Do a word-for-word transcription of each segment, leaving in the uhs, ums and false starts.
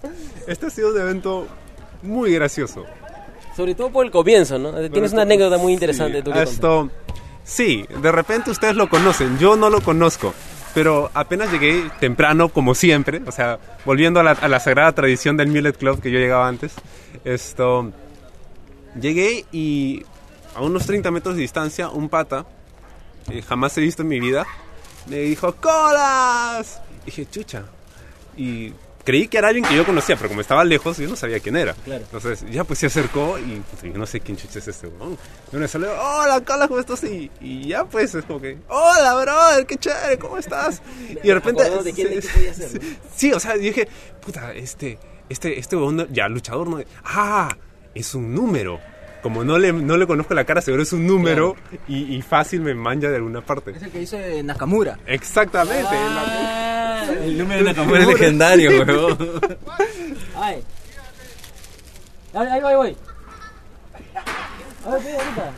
Este ha sido un evento muy gracioso. Sobre todo por el comienzo, ¿no? Tienes Pero una anécdota muy interesante. Sí, tú que esto, sí, de repente ustedes lo conocen, yo no lo conozco. Pero apenas llegué temprano, como siempre, o sea, volviendo a la, a la sagrada tradición del Mulet Club que yo llegaba antes, esto, llegué y a unos treinta metros de distancia, un pata, que jamás he visto en mi vida, me dijo, ¡Colas! Y dije, chucha. Y creí que era alguien que yo conocía, pero como estaba lejos, yo no sabía quién era. Claro. Entonces, ya pues se acercó y pues, yo no sé quién chucha es este weón. Y uno salió, hola, Colas, ¿cómo estás? Y, y ya pues es como que, hola, brother, qué chévere, ¿cómo estás? Y de repente... ¿De quién, de qué podía ser, ¿no? Sí, o sea, yo dije, puta, este, este, este weón, ya, luchador, no... Ah, es un número. Como no le, no le conozco la cara, seguro es un número, claro. y, y fácil me manja de alguna parte. Es el que hizo Nakamura. Exactamente. Ah, la... El número de Nakamura es legendario, weón. Ay. Ahí, ahí voy, voy. A ver, pide ahorita.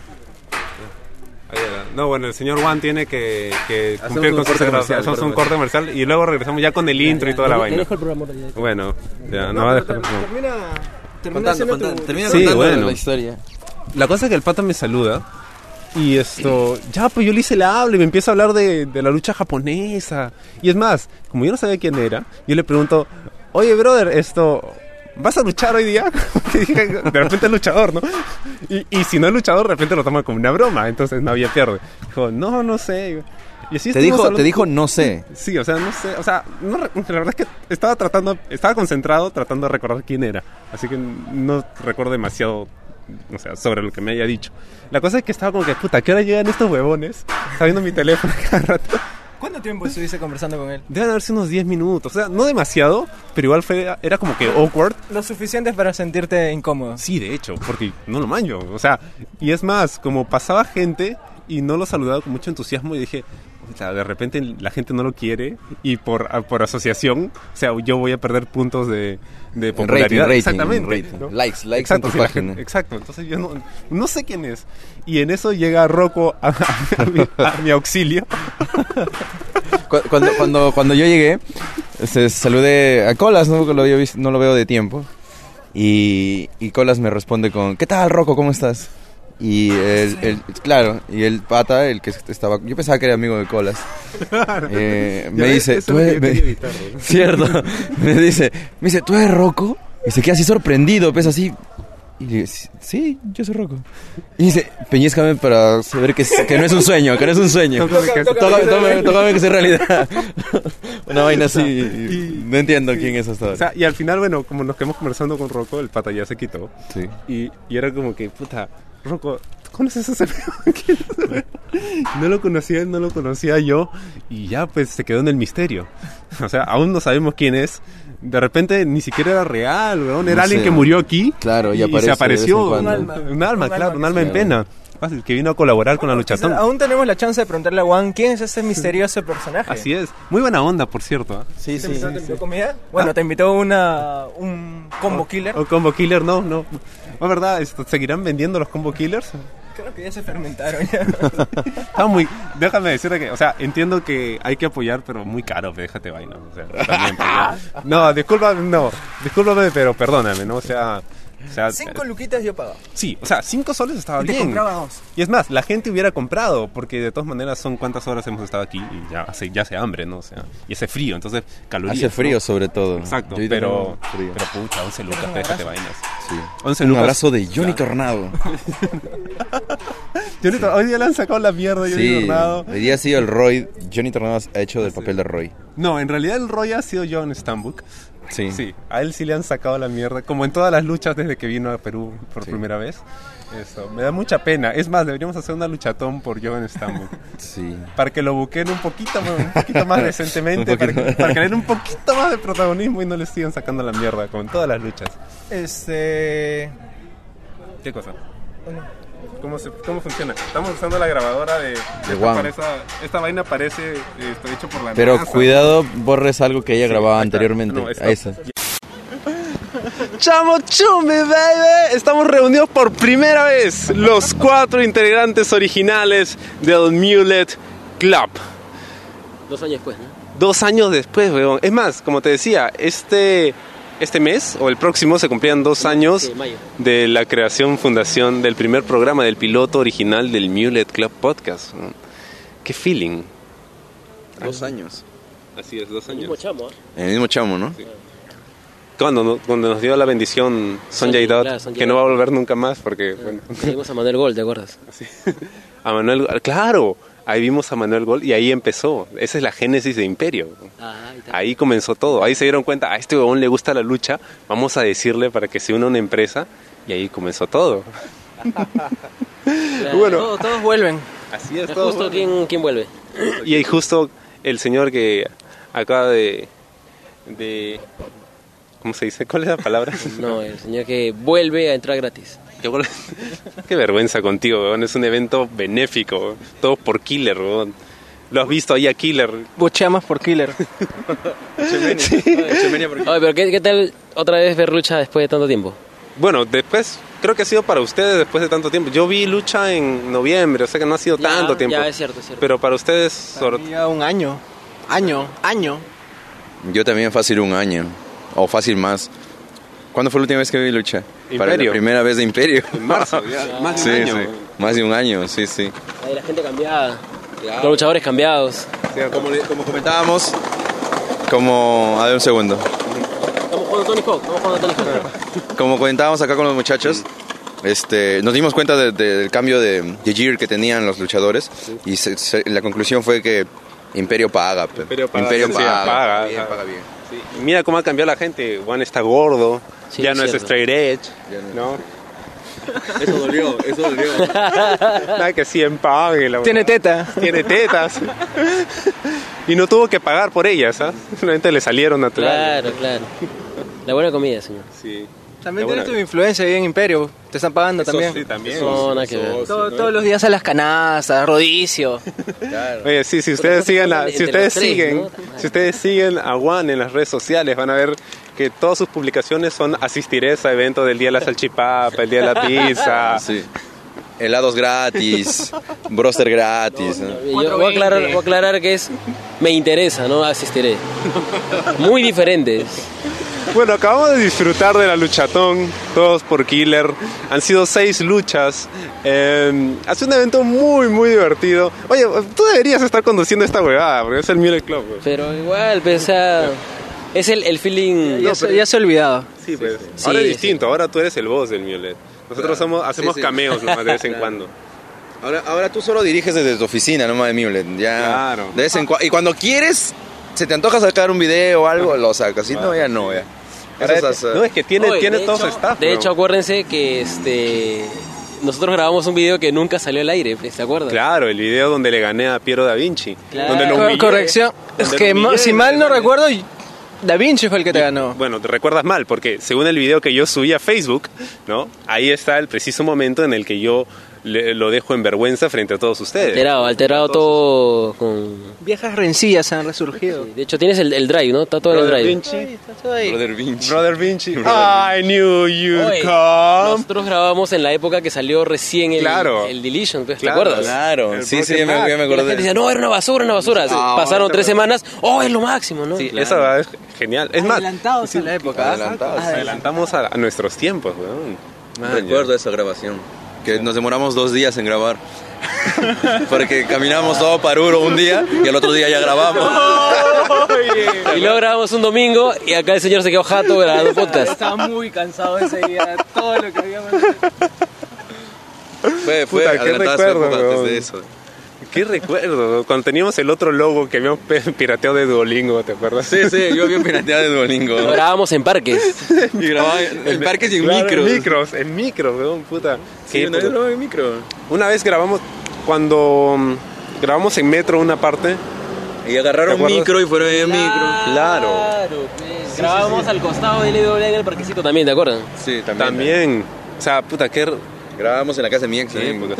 No, bueno, el señor Juan tiene que, que cumplir con su comercial. Hacemos un corte comercial y luego regresamos ya con el intro y toda la vaina. Bueno, ya, no va a dejar... Termina... Termina contando, contando, tu... termina sí, contando bueno. la historia. La cosa es que el pata me saluda y esto, ya pues yo le hice la habla y me empieza a hablar de, de la lucha japonesa. Y es más, como yo no sabía quién era, yo le pregunto, oye brother, esto, ¿vas a luchar hoy día? De repente es luchador, ¿no? Y, y si no es luchador, de repente lo toma como una broma, entonces no había pierde. Dijo, no, no sé. Y así te dijo, te dijo no sé. Sí, o sea, no sé, o sea, no, la verdad es que estaba tratando, estaba concentrado tratando de recordar quién era, así que no recuerdo demasiado, o sea, sobre lo que me haya dicho. La cosa es que estaba como que, puta, ¿a qué hora llegan estos huevones? Estaba viendo mi teléfono cada rato. ¿Cuánto tiempo estuviste conversando con él? Deben haberse unos diez minutos, o sea, no demasiado, pero igual fue, era como que awkward. Lo suficiente para sentirte incómodo. Sí, de hecho, porque no lo manjo, o sea, y es más, como pasaba gente y no lo saludaba con mucho entusiasmo y dije... O sea, de repente la gente no lo quiere y por, por asociación, o sea, yo voy a perder puntos de, de popularidad. Rating, exactamente. Rating, ¿no? Likes, likes exacto, en tu sí, página. Gente, exacto, entonces yo no, no sé quién es. Y en eso llega Rocco a, a, a, mi, a mi auxilio. Cuando, cuando, cuando yo llegué, se saludé a Colas, ¿no? Lo había visto, no lo veo de tiempo. Y, y Colas me responde con, ¿qué tal, Rocco? ¿Cómo estás? Y el, el, claro, y el pata, el que estaba, yo pensaba que era amigo de Colas, eh, me dice, ¿tú eres, me, evitarlo, ¿no? Cierto, me dice, me dice, ¿tú eres Rocco? Y se queda así sorprendido, pues así, y le digo, sí, yo soy Rocco. Y dice, peñízcame para saber que, que no es un sueño, que no es un sueño, tócame que sea realidad. Una vaina así, y, no entiendo sí, quién es hasta ahora. O sea, y al final, bueno, como nos quedamos conversando con Rocco, el pata ya se quitó, sí. y, y era como que, puta, Rocco, ¿tú conoces a ese weón? No lo conocía él, no lo conocía yo. Y ya pues se quedó en el misterio. O sea, aún no sabemos quién es. De repente ni siquiera era real, weón. Era no alguien sé. que murió aquí. Claro, y, y aparece se apareció. Un alma. Un alma, un claro, alma un alma en pena. Fácil, que vino a colaborar bueno, con la luchatón. Aún tenemos la chance de preguntarle a Juan quién es ese misterioso personaje. Así es. Muy buena onda, por cierto. ¿eh? Sí, sí. ¿Te invitó, sí, te invitó sí. comida? Bueno, ¿te invitó una, un combo killer? ¿Un combo killer? No, no. ¿No, verdad? Esto, ¿seguirán vendiendo los combo killers? Creo que ya se fermentaron ya. Está muy... Déjame decirte que... O sea, entiendo que hay que apoyar, pero muy caro. Déjate vaina. O sea, también, pues, no, discúlpame, no. Discúlpame, pero perdóname, ¿no? O sea... O sea, cinco luquitas yo pagaba. Sí, o sea, cinco soles estaba y bien. te compraba dos. Y es más, la gente hubiera comprado, porque de todas maneras son cuántas horas hemos estado aquí y ya hace, ya hace hambre, ¿no? O sea, y hace frío, entonces calorías. Hace frío, ¿no? sobre todo. Exacto, pero, pero pucha, once lucas, déjate vainas. Sí. once un lucas. abrazo de Johnny claro. Tornado. Johnny, hoy día le han sacado la mierda a Johnny sí, Tornado. Hoy día ha sido el Roy. Johnny Tornado ha hecho del papel de Roy. No, en realidad el Roy ha sido John Stambuk. Sí. Sí, a él sí le han sacado la mierda, como en todas las luchas desde que vino a Perú por sí. primera vez. Eso, me da mucha pena. Es más, deberíamos hacer una luchatón por John Stambuk. Sí. Para que lo buquen un poquito, un poquito más decentemente, para, que, para que le den un poquito más de protagonismo y no le sigan sacando la mierda, como en todas las luchas. Este... ¿Qué cosa? Bueno. ¿Cómo, se, ¿Cómo funciona? Estamos usando la grabadora de... de esta, parece, esta vaina parece eh, hecho por la Pero NASA. Cuidado, borres algo que ella sí, grababa anteriormente. No, a esa. ¡Chamo chumbi, baby! Estamos reunidos por primera vez los cuatro integrantes originales del Mulet Club. Dos años después, ¿no? Dos años después, weón. Es más, como te decía, este... este mes o el próximo se cumplían dos años Sí, mayo. de la creación, fundación del primer programa, del piloto original del Mulet Club Podcast. ¿no? Qué feeling. Dos años. Así es, dos El mismo chamo, ¿eh? En el mismo chamo, ¿no? Cuando, no- cuando nos dio la bendición Sonjay Sonjay, Dot, claro, Sonjay que no va a Dot. volver nunca más porque, bueno, Seguimos a Manuel Gol, ¿te acuerdas? a Manuel, claro, ahí vimos a Manuel Gol y ahí empezó. Esa es la génesis de Imperio. Ah, ahí está. Ahí comenzó todo. Ahí se dieron cuenta, a este huevón le gusta la lucha, vamos a decirle para que se una a una empresa y ahí comenzó todo. Claro. bueno. Todos, todos vuelven. Así es Es justo quién, quién vuelve. Y ahí justo el señor que acaba de, de... ¿Cómo se dice? ¿Cuál es la palabra? No, el señor que vuelve a entrar gratis. Qué, gol- qué vergüenza contigo, weón. Es un evento benéfico, weón. Todo por Killer, weón. Lo has visto ahí a Killer. Buchamas por Killer. Oye, pero ¿qué, ¿qué tal otra vez ver lucha después de tanto tiempo? Bueno, después, creo que ha sido para ustedes después de tanto tiempo. Yo vi lucha en noviembre, o sea que no ha sido Ya, tanto tiempo. Ya, es cierto, es cierto. Pero para ustedes, Para sobre- mí ya un año. Año, año. Yo también fácil un año. O fácil más. ¿Cuándo fue la última vez que vi lucha? Para Imperio. la primera vez de Imperio. en marzo, ya, más de Sí, un año. sí. weón. Más de un año, sí, sí. Ahí la gente cambiada. Los luchadores cambiados. Como, le- como comentábamos, como... A ver, un segundo. Estamos jugando Tony Hawk, estamos jugando Tony Hawk. Como comentábamos acá con los muchachos, este, nos dimos cuenta de- de- del cambio de, de gear que tenían los luchadores y se- se- la conclusión fue que Imperio paga. pe. Imperio paga, sí, paga, paga, bien, paga. paga bien. Sí. Y mira cómo ha cambiado la gente. Juan está gordo, Sí, ya es no es cierto. straight edge, Ya ¿no? Eso dolió, eso dolió. Nada que sí pague la Tiene verdad. teta. Tiene tetas. Y no tuvo que pagar por ellas, ¿ah? Simplemente le salieron naturales. Claro, claro. La buena comida, señor. Sí. También Qué tienes buena. tu influencia ahí en Imperio. Te están pagando Eso también. sí, también. No, nada que ver. Eso, Todo- sí, Todos ¿no? los días a las canastas, rodicio. Oye, sí, si ustedes cosas siguen a, entre si los ustedes tres, siguen, ¿no? si ustedes siguen a Juan en las redes sociales, van a ver que todas sus publicaciones son asistiré a eventos del día de la salchipapa, el día de la pizza. Sí. Helados gratis, broster gratis. ¿no? Yo voy a aclarar, voy a aclarar que es me interesa, no asistiré. Muy diferentes. Bueno, acabamos de disfrutar de la luchatón, todos por Killer. Han sido seis luchas. Eh, ha sido un evento muy, muy divertido. Oye, tú deberías estar conduciendo esta huevada, porque es el Mulet Club. güey. Pero igual, pues, o sea, es el, el feeling. Ya, se, ya se ha olvidado. Sí, pues. Sí, Ahora es sí. distinto, ahora tú eres el boss del Mulet. Nosotros somos, hacemos Sí, sí. cameos nomás de vez en Claro. cuando. Ahora, ahora tú solo diriges desde tu oficina, no más de Mulet. Ya. Claro. De vez en cua- y cuando quieres, se te antoja sacar un video o algo, lo sacas. Si no, ya no, ya. Eso Ahora, es, uh, no, es que tiene, Oye, tiene de todo su hecho- staff. De ¿no? hecho, acuérdense que este nosotros grabamos un video que nunca salió al aire, pues, ¿se acuerdan? Claro, el video donde le gané a Piero da Vinci. Claro. Donde lo Co- humillé. corrección. Es Donde que lo ma- humillé, si mal no ¿verdad? recuerdo, Da Vinci fue el que te ganó. Bueno, te recuerdas mal, porque según el video que yo subí a Facebook, ¿no? Ahí está el preciso momento en el que yo le- lo dejo en vergüenza frente a todos ustedes. Alterado, alterado todo con... Viejas rencillas han resurgido. De hecho, tienes el, el drive, ¿no? Está todo en el Brother drive. Vinci. Está todo ahí. Brother Vinci. Brother Vinci. I knew you'd Oye, come. nosotros grabamos en la época que salió recién el, Claro. el Deletion, pues, ¿te Claro, acuerdas? Claro, El sí, sí, Broken ya me, ya me Back. Y la gente acordé. decía, no, era una basura, una basura. No, Pasaron esta tres verdad. semanas, oh, es lo máximo, ¿no? Sí, Claro. esa es genial. Es más, Adelantados a la época. adelantados. Ah, adelantamos a, a nuestros tiempos, weón. Man, Recuerdo esa grabación. Que nos demoramos dos días en grabar. Porque caminamos todo Paruro un día y el otro día ya grabamos. Y luego grabamos un domingo y acá el señor se quedó jato grabando podcast. Estaba muy cansado ese día. Todo lo que habíamos. Fue, fue Puta, qué adelantada su recuerdo, época antes weón. de eso. Qué recuerdo, cuando teníamos el otro logo que habíamos pe- pirateado de Duolingo, ¿te acuerdas? Sí, sí, yo vi un pirateado de Duolingo. Lo grabábamos en parques. Y grababa en parques y en Claro, micros. En micros, en micros, weón, puta. Sí, Qué una vez puta. grababa en micro. Una vez grabamos, cuando mm, grabamos en metro una parte, Y agarraron ¿Te acuerdas? micro y fueron en micro. Claro. pues. Grabábamos al costado del I W en el parquecito también, ¿te acuerdan? Sí, también. también, o sea, puta, qué... r- Grabábamos en la casa de mi ex. Sí, también. puta.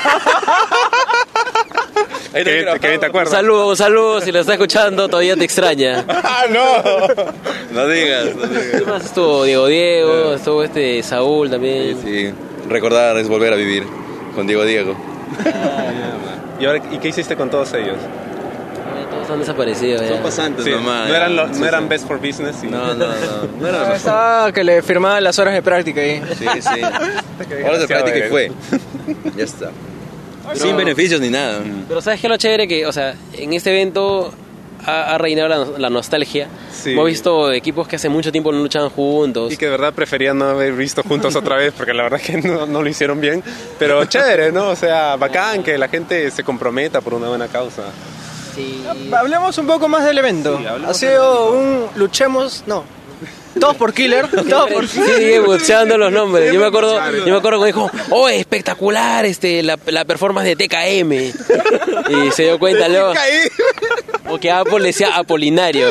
Ahí Qué bien, también qué bien te Un acuerdas. saludo, un saludo, si lo está escuchando todavía te extraña. ¡Ah, no! No digas, no digas. ¿Qué más estuvo? Diego Diego, estuvo este Saúl también. Sí, recordar es volver a vivir con Diego Diego. ¿Y, ahora, ¿Y qué hiciste con todos ellos? Todos Están desaparecidos ya. Son pasantes Sí, nomás. no eran, lo- Sí, no eran sí. best for business. y- No, no, no. No era lo mejor. Estaba que le firmaban las horas de práctica ahí. Sí, sí. Horas de práctica y fue. Ya está. Sin beneficios ni nada. Pero ¿sabes qué es lo chévere? Que, o sea, en este evento ha, ha reinado la, la nostalgia. Sí. Hemos visto equipos que hace mucho tiempo no luchaban juntos. Y que de verdad prefería no haber visto juntos otra vez, porque la verdad que no, no lo hicieron bien. Pero chévere, ¿no? O sea, bacán que la gente se comprometa por una buena causa. Sí. Hablemos un poco más del evento. Sí, hablemos ha sido un luchemos, no. Todos por Killer, todos por Sí, sigue bucheando los nombres. Yo me acuerdo, yo me acuerdo cuando dijo, oh, espectacular este, la, la performance de T K M. Y se dio cuenta luego. O que Apple le decía Apolinario.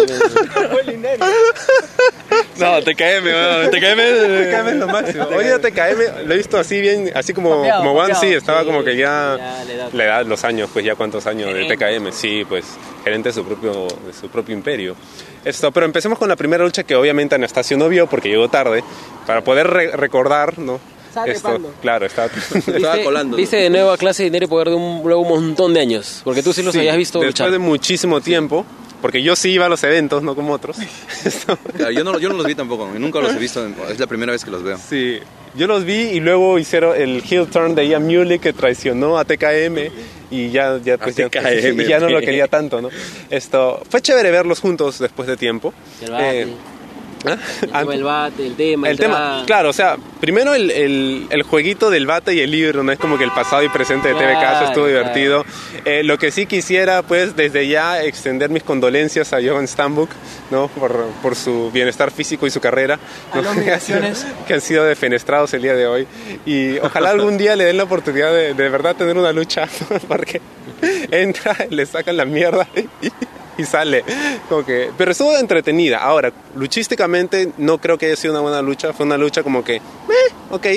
No, T K M, bueno, T K M, T K M es lo máximo. Oye, T K M lo he visto así bien, así como, Copiado, como One, copiado. sí, estaba Sí, como que ya, ya le da- la edad, los años, pues ya cuántos años de T K M, sí, pues gerente de su propio, de su propio imperio. Esto, pero empecemos con la primera lucha que obviamente Anastasio no vio porque llegó tarde, para poder re- recordar, ¿no? Estaba Esto, trepando. claro, estaba Estaba Viste- colando. Viste de nuevo a clase de dinero y poder de un, luego un montón de años. Porque tú sí los Sí, habías visto después luchar. de muchísimo tiempo, porque yo sí iba a los eventos, no como otros. Esto, Claro, yo, no, yo no los vi tampoco. Nunca los he visto. Es la primera vez que los veo. sí, yo los vi y luego hicieron el heel turn de Ian Muley que traicionó a T K M y ya, ya, pues, ya, T K M, y ya no lo ok. quería tanto, ¿no? Esto, fue chévere verlos juntos después de tiempo. El bate, Eh, ¿ah? el, tema, el bate, el tema, El el tema, tra- claro, o sea, primero el, el, el jueguito del bate y el libro, no es como que el pasado y presente de T V K, eso Claro, estuvo claro. divertido. Eh, lo que sí quisiera, pues, desde ya extender mis condolencias a Jovan Stambuk, ¿no? Por, por su bienestar físico y su carrera, A ¿no? las humillaciones. que han sido defenestrados el día de hoy. Y ojalá algún día le den la oportunidad de, de verdad tener una lucha, ¿no? Porque entra, le sacan la mierda y, y sale. Como que, pero estuvo entretenida. Ahora, luchísticamente no creo que haya sido una buena lucha. Fue una lucha como que, eh, ok.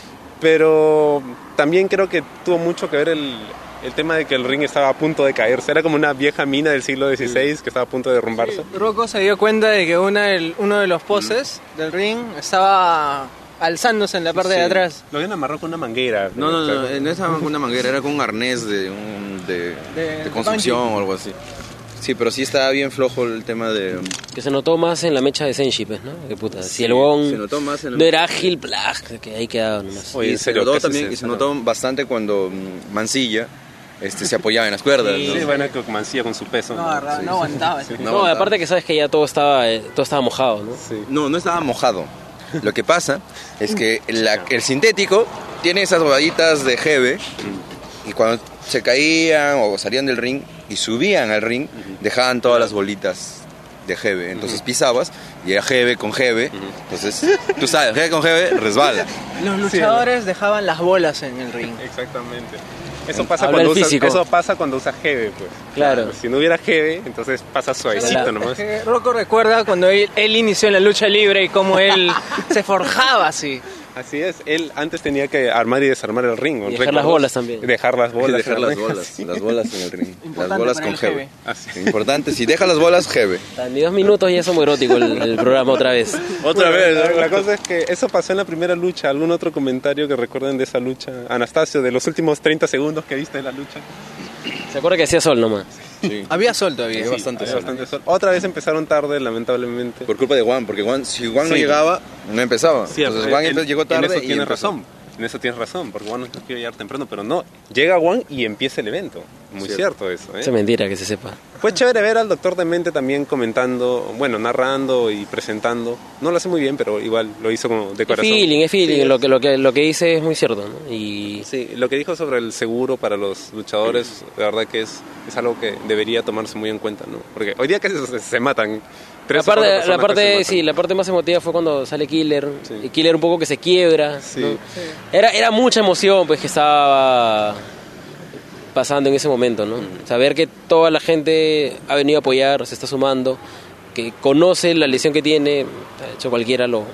Pero también creo que tuvo mucho que ver el, el tema de que el ring estaba a punto de caerse. Era como una vieja mina del siglo dieciséis que estaba a punto de derrumbarse. Rocco se dio cuenta de que una del- uno de los poses del ring estaba alzándose en la parte de Sí. atrás. Lo habían amarrado con una manguera. No, no, no, Pero- no estaba con una manguera, era con un arnés de, un, de, De- de construcción o algo así. Sí, pero sí estaba bien flojo el tema de... Que se notó más en la mecha de Senshi, pues, ¿no? Que puta, si Sí, el huevón se notó más en el- no era ágil, blah, que ahí quedaba nomás. Oye, y en se serio, notó casi también, se- y se notó bastante cuando mm, Mancilla este, se apoyaba en las cuerdas. Sí, ¿no? bueno, que Mancilla con su peso. No, agarraba, no aguantaba. ese. No No, aguantaba. aparte que sabes que ya todo estaba, eh, todo estaba mojado, ¿no? Sí. No, no estaba mojado. Lo que pasa es que la- el sintético tiene esas bobaditas de jeve y cuando se caían o salían del ring y subían al ring, dejaban todas las bolitas de jeve. Entonces pisabas y era jeve con jeve. Entonces, tú sabes, jeve con jeve resbala. Los luchadores dejaban las bolas en el ring. Exactamente. Eso pasa, Habla cuando el usas, físico. eso pasa cuando usas Hebe, pues. Claro. Si no hubiera Hebe, entonces pasa suavecito Claro. nomás. Es que Rocco recuerda cuando él, él inició en la lucha libre y cómo él se forjaba así. Así es, él antes tenía que armar y desarmar el ring. ¿no? Y dejar las ¿Recuerdas? bolas también. Y dejar las bolas. dejar en el las ring. bolas, Sí. las bolas en el ring. Las Importante bolas para con el jeve. jeve. Así. Importante, si dejas las bolas, jeve. Ni dos minutos ya es muy erótico el, el programa otra vez. Otra Bueno, vez, La, ¿no? la cosa es que eso pasó en la primera lucha. ¿Algún otro comentario que recuerden de esa lucha? Anastasio, de los últimos treinta segundos que viste de la lucha. ¿Se acuerda que hacía sol nomás? Sí. Había sol todavía. Sí, bastante Había sol. bastante sol. Otra vez empezaron tarde, lamentablemente. Por culpa de Juan, porque Juan, si Juan no Sí. llegaba, no empezaba. Sí, Entonces en- Juan en- entonces llegó tarde En eso y tienes empezó. razón. En eso tienes razón, porque Juan no quiere llegar temprano, pero no. Llega Juan y empieza el evento. Muy cierto, Cierto. eso. ¿eh? Es mentira que se sepa. Fue chévere ver al Doctor Demente también comentando, bueno, narrando y presentando. No lo hace muy bien, pero igual lo hizo como de Es corazón. feeling, es feeling. Sí, lo, que, lo, que, lo que dice es muy cierto, ¿no? Y Sí, lo que dijo sobre el seguro para los luchadores, la verdad que es, es algo que debería tomarse muy en cuenta, ¿no? Porque hoy día que se, se matan. la Tres o cuatro parte, la personas que parte, se sí, matan. la parte más emotiva fue cuando sale Killer. Sí. Y Killer un poco que se quiebra. Sí. ¿no? Era, era mucha emoción pues que estaba pasando en ese momento, ¿no? Saber que toda la gente ha venido a apoyar, se está sumando, que conoce la lesión que tiene, de hecho cualquiera lo,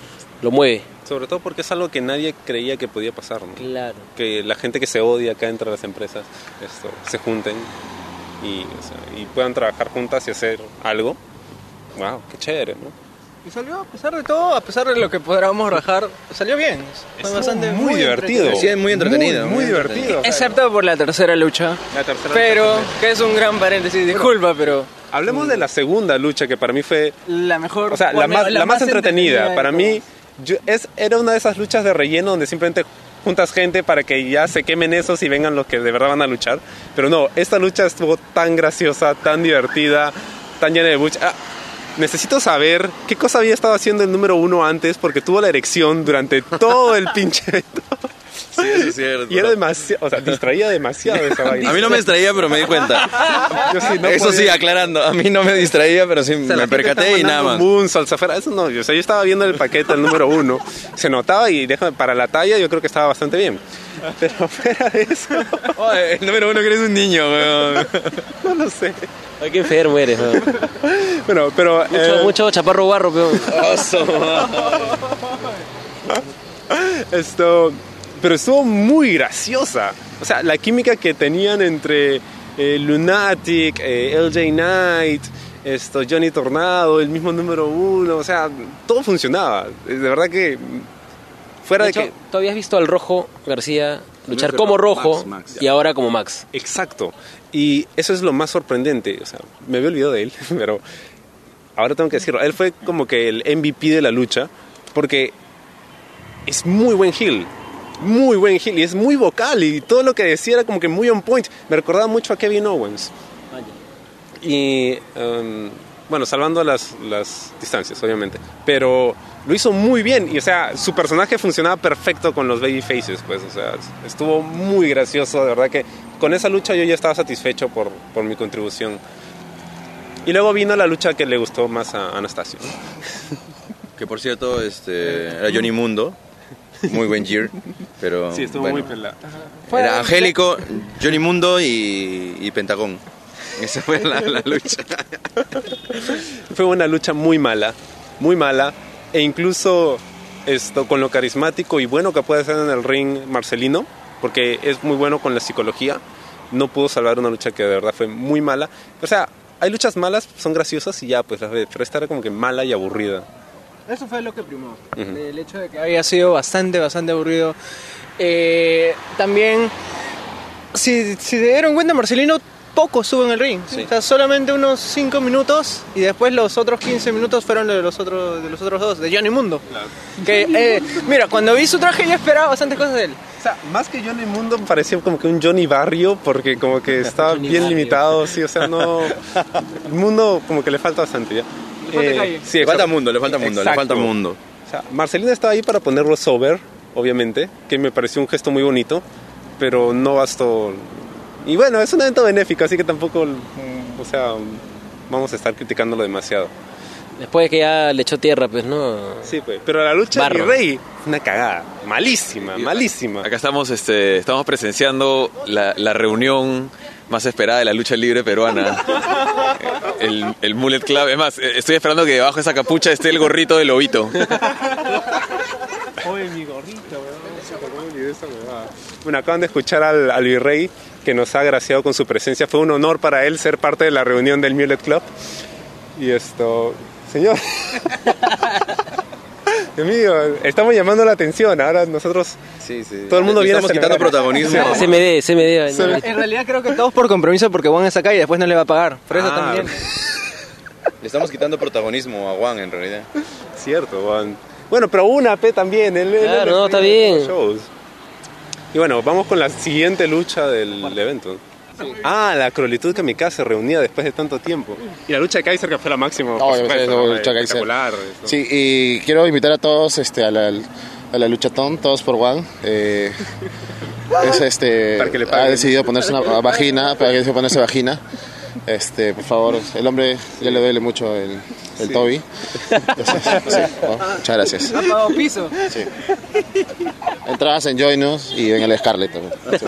lo mueve. Sobre todo porque es algo que nadie creía que podía pasar, ¿no? Claro. Que la gente que se odia acá entre las empresas esto, se junten y, o sea, y puedan trabajar juntas y hacer algo. Wow, qué chévere, ¿no? Y salió, a pesar de todo, a pesar de lo que podríamos rajar, salió bien. Fue Estuvo bastante muy divertido. Sí, es muy entretenido. Muy, muy divertido. o sea, Excepto por la tercera lucha. la tercera Pero, lucha. que es un gran paréntesis, disculpa, pero Hablemos de la segunda lucha que para mí fue, la mejor... o sea, la bueno, más, la más entretenida. de Para todas. mí yo- es, era una de esas luchas de relleno donde simplemente juntas gente para que ya se quemen esos y vengan los que de verdad van a luchar. Pero no, esta lucha estuvo tan graciosa, tan divertida, tan llena de bucha. Ah, necesito saber qué cosa había estado haciendo el número uno antes porque tuvo la erección durante todo el pinche evento. Sí, eso es cierto. Y era demasiado, o sea, distraía demasiado esa vaina. A mí no me distraía, pero me di cuenta. Yo sí, no Eso podía- sí, aclarando. A mí no me distraía, pero sí O sea, la me gente percaté estaba y nada mandando más. moonsaults afuera. Eso no, o sea, yo estaba viendo el paquete, el número uno. Se notaba y déjame, para la talla yo creo que estaba bastante bien. Pero fuera de eso, Oye, el número uno que eres un niño, weón. no lo sé. Ay, qué enfermo eres, weón. Bueno, pero... Mucho, eh, mucho chaparro guarro, peón. Oso, Esto, pero estuvo muy graciosa. O sea, la química que tenían entre eh, Lunatic, eh, L J Knight, esto, Johnny Tornado, el mismo número uno, o sea, todo funcionaba. De verdad que fuera De de, hecho, que... tú habías visto al Rojo García luchar de como Max, Rojo Max. y ahora como Max. Exacto. Y eso es lo más sorprendente. O sea, me había olvidado de él, pero ahora tengo que decirlo. Él fue como que el M V P de la lucha porque es muy buen heel. Muy buen heel y es muy vocal y todo lo que decía era como que muy on point. Me recordaba mucho a Kevin Owens. Y um, bueno, salvando las, las distancias, obviamente. Pero lo hizo muy bien. Y o sea, su personaje funcionaba perfecto con los baby faces, pues. O sea, estuvo muy gracioso. De verdad que con esa lucha yo ya estaba satisfecho por, por mi contribución. Y luego vino la lucha que le gustó más a Anastasio. Que por cierto, este, era Johnny Mundo. Muy buen gear. Pero, Sí, estuvo bueno, muy pelado. Era Angélico, Johnny Mundo y, y Pentagón. Esa fue la, la lucha. Fue una lucha muy mala, muy mala. E incluso esto, con lo carismático y bueno que puede ser en el ring Marcelino, porque es muy bueno con la psicología, no pudo salvar una lucha que de verdad fue muy mala. O sea, hay luchas malas, son graciosas y ya, pues la de esta era como que mala y aburrida. Eso fue lo que primó. Ujú. El hecho de que había sido bastante, bastante aburrido. Eh, también, si, si se dieron cuenta, Marcelino poco estuvo en el ring. Sí. O sea, solamente unos cinco minutos y después los otros quince minutos fueron de los otros, de los otros dos, de Johnny Mundo. Claro. Que, eh, mira, cuando vi su traje ya esperaba bastantes cosas de él. O sea, más que Johnny Mundo parecía como que un Johnny Barrio, porque como que estaba Johnny bien Barrio. limitado, sí, o sea, no... El mundo como que le falta bastante, ¿ya? Le falta calle. sí, Le falta exacto. mundo, le falta mundo, Exacto. le falta mundo. O sea, Marcelino estaba ahí para ponerlo sober, obviamente, que me pareció un gesto muy bonito, pero no bastó. Y bueno, es un evento benéfico, así que tampoco, mm, o sea, vamos a estar criticándolo demasiado. Después de que ya le echó tierra, pues, ¿no? Sí, pues, pero la lucha de Barro. Rey, una cagada, malísima, malísima. Acá estamos, este, estamos presenciando la, la reunión más esperada de la lucha libre peruana. El, el Mullet Club. Es más, eh, estoy esperando que debajo de esa capucha esté el gorrito de lobito. Oye, mi gorrito, weón. Bueno, acaban de escuchar al, al virrey que nos ha agraciado con su presencia. Fue un honor para él ser parte de la reunión del Mullet Club. Y esto, señor. Dios mío, estamos llamando la atención. Ahora nosotros, Sí, sí. todo el mundo viene a Estamos quitando celebrar. protagonismo. C M D, C M D. C M D. En realidad creo que todos por compromiso porque Juan está acá y después no le va a pagar. Por eso Ah. también. Le estamos quitando protagonismo a Juan, en realidad. Cierto, Juan. Bueno, pero una P también. Él, él- Claro, él- no, él- está él- bien. los shows. Y bueno, vamos con la siguiente lucha del evento. Ah, la Crolitud Kamikaze se reunía después de tanto tiempo. Y la lucha de Kaiser que fue la máxima. por Obviamente, supuesto, la ¿no? lucha de Kaiser. Espectacular. eso. Sí, y quiero invitar a todos este, a, la, a la luchatón, todos por One. Eh, es, este, Para que le ha paguen. decidido ponerse una vagina, para que decidido ponerse vagina. Este, por favor, el hombre ya le duele mucho el, el Toby. Entonces, sí, ¿no? Muchas gracias. Ha pagado piso. Sí. Entradas en Join Us y en el Scarlett también. Sí.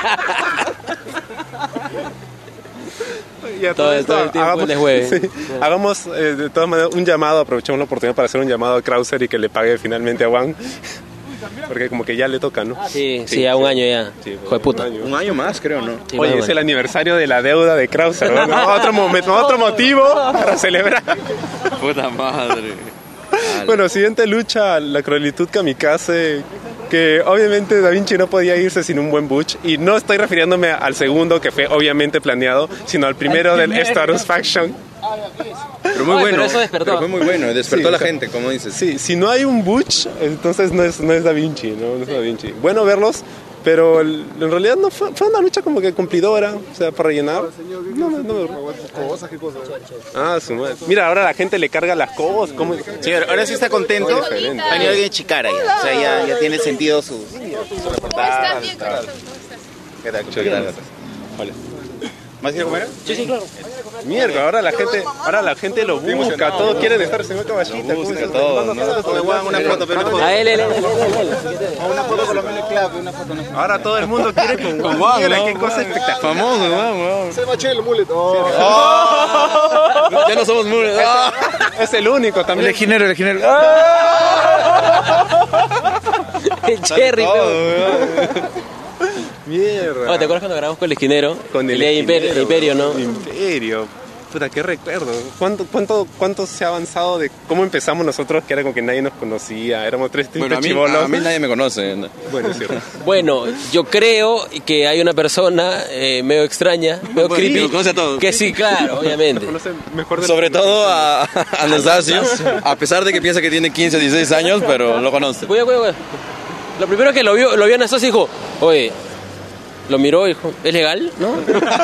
Y a Todo el- todo el tiempo les juegue. sí, hagamos eh, de todas maneras un llamado, aprovechemos la oportunidad para hacer un llamado a Krauser y que le pague finalmente a Juan. Porque como que ya le toca, ¿no? Sí, sí, a un año ya. Sí, Hijo de puta. un año. Un año más, creo, ¿no? Sí, Oye, más es o el menos. aniversario de la deuda de Krauser, ¿no? otro momento, otro motivo para celebrar. Puta madre. Bueno, siguiente lucha, la Cruelitud Kamikaze, que obviamente Da Vinci no podía irse sin un buen butch, y no estoy refiriéndome al segundo, que fue obviamente planeado, sino al primero del Stardust Faction. Pero muy Ay, bueno, pero eso despertó. pero fue muy bueno, despertó Sí, a la o sea, gente, como dices. Sí, si no hay un butch, entonces no es, no es Da Vinci, ¿no? No es Da Vinci. Bueno verlos, pero el- en realidad no fue, fue una lucha como que cumplidora, o sea, para rellenar. No, no, no. Ah, su madre. Mira, ahora la gente le carga las cosas. ¿Cómo? Señor, ahora sí está contento. Ha venido alguien de Chicara ya. O sea, ya, ya tiene sentido su, su reportaje. ¿Estás bien, corazón? ¿Cómo estás? ¿Qué tal? Muchas gracias. Vale. ¿Más quiere comer? Sí, sí, claro. Mierda, ahora la gente, ahora la gente lo busca, todos quieren estar señor Caballita. busca todo, ¿no? Una foto, pero una foto. A él, él, él. Una foto con los Mele Club, una foto. Una foto. Ahora todo el mundo quiere con Juan, mira qué cosa espectacular. Famoso, weón. Se maché el mullet. Ya no somos muy... ¡Ah! Es el único El también. esquinero, el esquinero. El Cherry, Todo, weón. weón. Mierda. Oh, ¿te acuerdas cuando grabamos con el esquinero? Con el día de Imperio, esquinero, Imperio, ¿no? Imperio. Puta, qué recuerdo. ¿Cuánto, cuánto, ¿Cuánto se ha avanzado de cómo empezamos nosotros, que era como que nadie nos conocía? Éramos tres Bueno, a mí, chibolos. a mí nadie me conoce. Bueno, es cierto. Bueno, yo creo que hay una persona eh, medio extraña, medio Bueno, creepy. lo conoce a todos. Que sí, claro, obviamente. Conocen mejor de Sobre todo a a Anastasio, a pesar de que piensa que tiene quince, dieciséis años, pero lo conoce. Cuidado, cuidado, cuidado. Lo primero que lo vio, lo vio Anastasia y dijo, oye, lo miró y dijo, ¿es legal? ¿No?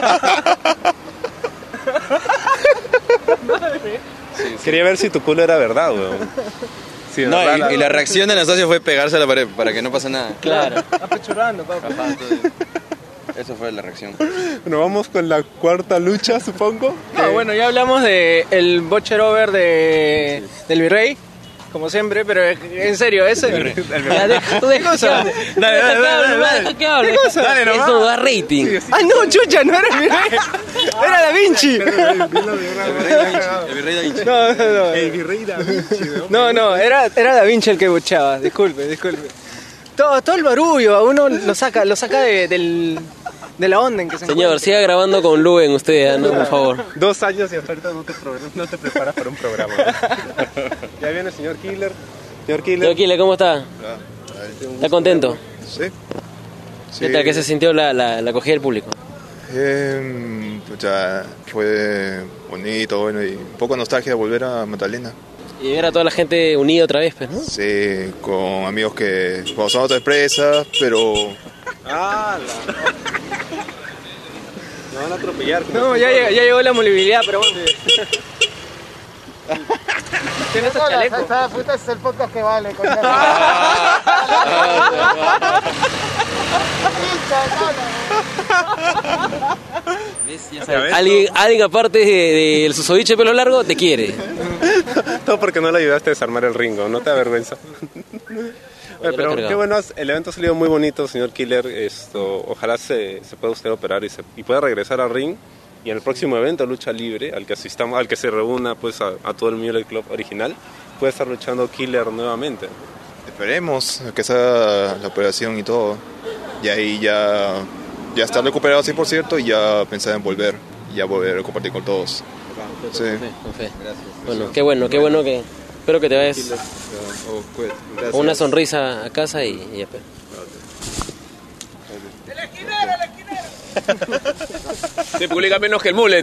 Quería ver si tu culo era verdad, weón. Sí, No, verdad, y, y la reacción de Anastasio fue pegarse a la pared para que no pase nada. Claro. Apechurando, papá. Ajá, entonces, eso fue la reacción. Bueno, vamos con la cuarta lucha, supongo. Ah, bueno, ya hablamos de el Butcher Over de, del Virrey, como siempre, pero en serio, ese... Ya, deja, tú deja que hable. Dale, Deja dale, que hable, dale, dale. deja que hable. ¿Qué cosa? Dale nomás. Eso da rating. Ah, no, chucha, no era el Virrey, era Da Vinci. El virrey Da Vinci. No, no, no. El virrey Da Vinci, ¿no? No, no, era, era Da Vinci el que buchaba, disculpe, disculpe. Todo, todo el barullo, a uno lo saca, lo saca de, del, de la onda en que se Señor, encuentra. siga grabando con Luen usted, ¿eh? ¿No? Por favor. Dos años y hasta ahorita no te, pro- no te preparas para un programa. Ya viene el señor Killer. Señor Killer. Señor Kile, ¿cómo está? ¿Está contento? Sí. ¿Qué tal? ¿Qué se sintió la, la, la acogida del público? Eh, pucha, fue bonito, bueno, y un poco nostalgia de volver a Magdalena. Y ver a toda la gente unida otra vez, pues, ¿no? Sí, con amigos que bueno, son otras empresas, pero Ah, la... Me van a atropellar. No, ya, llegó- ya llegó la movilidad, pero bueno. Tienes estos chalecos. Puta, es el podcast que vale. Alguien, alguien aparte del de, susodicho de pelo largo te quiere. Todo porque no le ayudaste a desarmar el ringo, ¿no te avergüenza? Oye, pero cargado. qué bueno, el evento ha salido muy bonito, señor Killer. Esto, ojalá se, se pueda usted operar y, se, y pueda regresar al ring. Y en el próximo evento, Lucha Libre, al que asistamos, al que se reúna pues a, a todo el Mullet Club original, puede estar luchando Killer nuevamente. esperemos que sea la operación y todo. Y ahí ya, ya estar recuperado cien por ciento y ya pensar en volver, ya volver a compartir con todos. Sí. Con fe. Bueno, qué bueno, qué bueno que... Espero que te vayas con una sonrisa a casa y, y ya pues. Se publica menos que el mullet.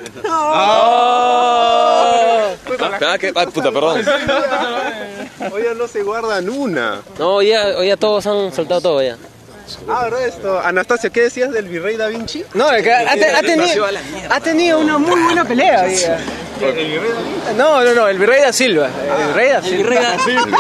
Ah, ¿qué? Ah, puta, perdón. Hoy ya no se guardan una. No, hoy ya, hoy ya todos han soltado todo ya. Ah, ¿verdad esto? Anastasio, ¿qué decías del virrey Da Vinci? No, es que ha, te- ha tenido, ha tenido una muy buena pelea. diga. ¿El virrey Da Vinci? No, no, no, el Virrey da Silva. El Virrey da Silva.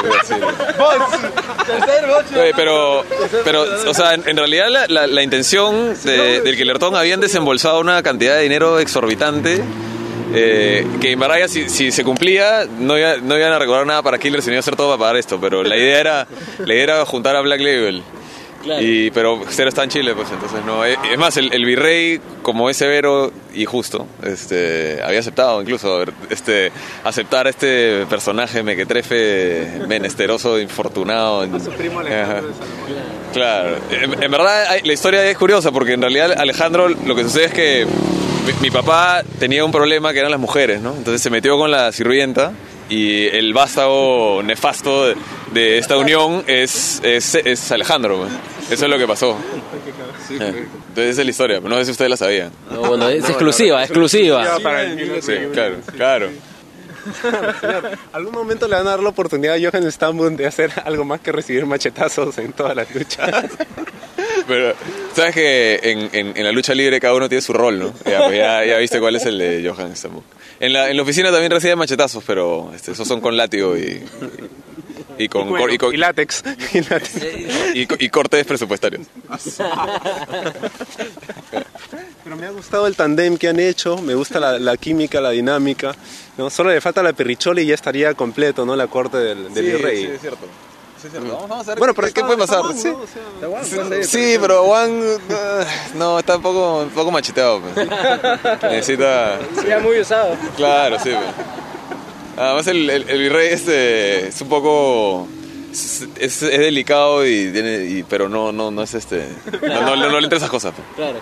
Oye, pero, pero, o sea, en, en realidad la, la, la intención de, del Killerton habían desembolsado una cantidad de dinero exorbitante. Eh, que en verdad ya si, si se cumplía no, iba, no iban a recordar nada para Killer, sino iba a hacer todo para pagar esto, pero la idea era, la idea era juntar a Black Label. Claro. Y, pero Cero está en Chile, pues entonces no. Es es más, el, el virrey, como es severo y justo, este, había aceptado incluso este, aceptar a este personaje mequetrefe, menesteroso, infortunado. A su primo Alejandro de Salomón. Claro, en, en verdad hay- la historia es curiosa porque en realidad Alejandro lo que sucede es que mi, mi papá tenía un problema que eran las mujeres, ¿no? Entonces se metió con la sirvienta y el vástago nefasto de, de esta unión es, es, es Alejandro. Pues. Eso es lo que pasó. Sí, eh, entonces esa es la historia, pero no sé si ustedes la sabían. No, bueno, es exclusiva, exclusiva. Para el sí, claro, claro. Señor, ¿algún momento le van a dar la oportunidad a Johan Stambund de hacer algo más que recibir machetazos en todas las luchas? Pero, ¿sabes que en, en, en la lucha libre cada uno tiene su rol, ¿no? Ya, pues ya, ya viste cuál es el de Johan Stambund. En la, en la oficina también recibe machetazos, pero este, esos son con látigo y... Y, con, y, bueno, y, con, y látex. Y, látex. y, y cortes presupuestarios. Pero me ha gustado el tandem que han hecho, me gusta la, la química, la dinámica, ¿no? Solo le falta la perrichola y ya estaría completo, ¿no? La corte del, del sí, virrey. Sí, es cierto. Sí, es cierto. Vamos, vamos a ver bueno, qué, pero qué puede pasar. Juan, sí, ¿no? O sea, sí, sí, pero Juan uh, no, está un poco, un poco macheteado. Pues. Necesita... Ya muy usado. Claro, sí. Pues. Además el, el, el virrey este, es un poco... Es, es, es delicado y tiene y, pero no no no es este no, no, no, no le entra esas cosas. Pues. Claro,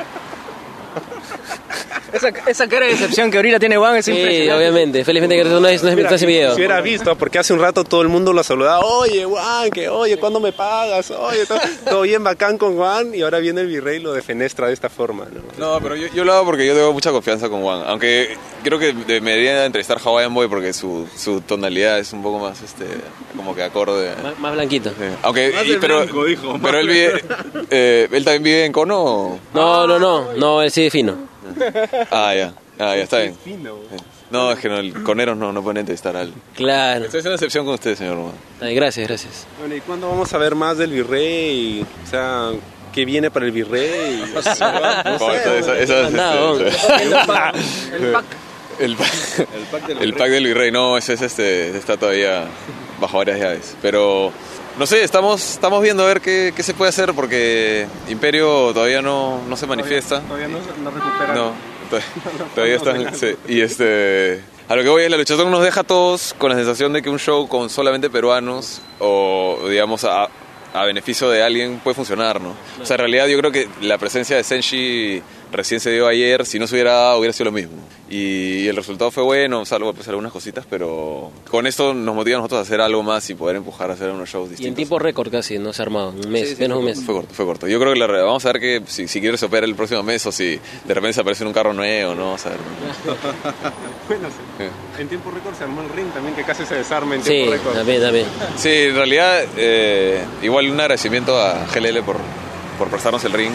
Esa, esa cara de decepción que ahorita tiene Juan es sí, impresionante. obviamente. Felizmente que no es, no es Mira, ese video. Si hubiera visto, porque hace un rato todo el mundo lo saludaba. Oye, Juan, que oye, ¿cuándo me pagas? Oye, todo, todo bien bacán con Juan. Y ahora viene el virrey y lo defenestra de esta forma, ¿no? No, pero yo, yo lo hago porque yo tengo mucha confianza con Juan. Aunque creo que me debería entrevistar Hawaiian Boy porque su, su tonalidad es un poco más, este, como que acorde. Más, más blanquito. Sí. Aunque, Más y, de pero, blanco, dijo, pero él vive, eh, él también vive en Cono. ¿O? No, no, no, no, él sigue fino. Ah, ya, ah, ya está bien. Fino. No, es que no, el Coneros no, no pueden entrevistar a él. Claro. Estoy haciendo excepción con usted, señor Juan. Está bien, gracias, gracias. Bueno, ¿y cuándo vamos a ver más del virrey? O sea, ¿qué viene para el virrey? O sea, no Como sé, esa- esa- esa- Andado. este, El pack. El pack. El, pa- el pack del virrey, no, ese es este, está todavía bajo varias llaves. Pero no sé, estamos, estamos viendo a ver qué, qué se puede hacer porque Imperio todavía no, no se manifiesta. Todavía no, no recupera. No, to- todavía están. Sí, y este. A lo que voy es, la luchazón nos deja a todos con la sensación de que un show con solamente peruanos o, digamos, a, a beneficio de alguien puede funcionar, ¿no? O sea, en realidad yo creo que la presencia de Senshi recién se dio ayer, si no se hubiera dado, hubiera sido lo mismo. Y el resultado fue bueno, salvo pues algunas cositas, pero con esto nos motiva a nosotros a hacer algo más y poder empujar a hacer unos shows distintos. Y en tiempo récord casi, no se ha armado. Un mes, Sí, sí, menos fue un corto, mes. Fue corto, fue corto. Yo creo que la, vamos a ver que si, si quiere se opera el próximo mes o si de repente se aparece en un carro nuevo, ¿no? Vamos a ver. Bueno, sí. En tiempo récord se armó el ring también, que casi se desarma en Sí, tiempo récord. también, también. Sí, en realidad, eh, igual un agradecimiento a G L L por, por prestarnos el ring.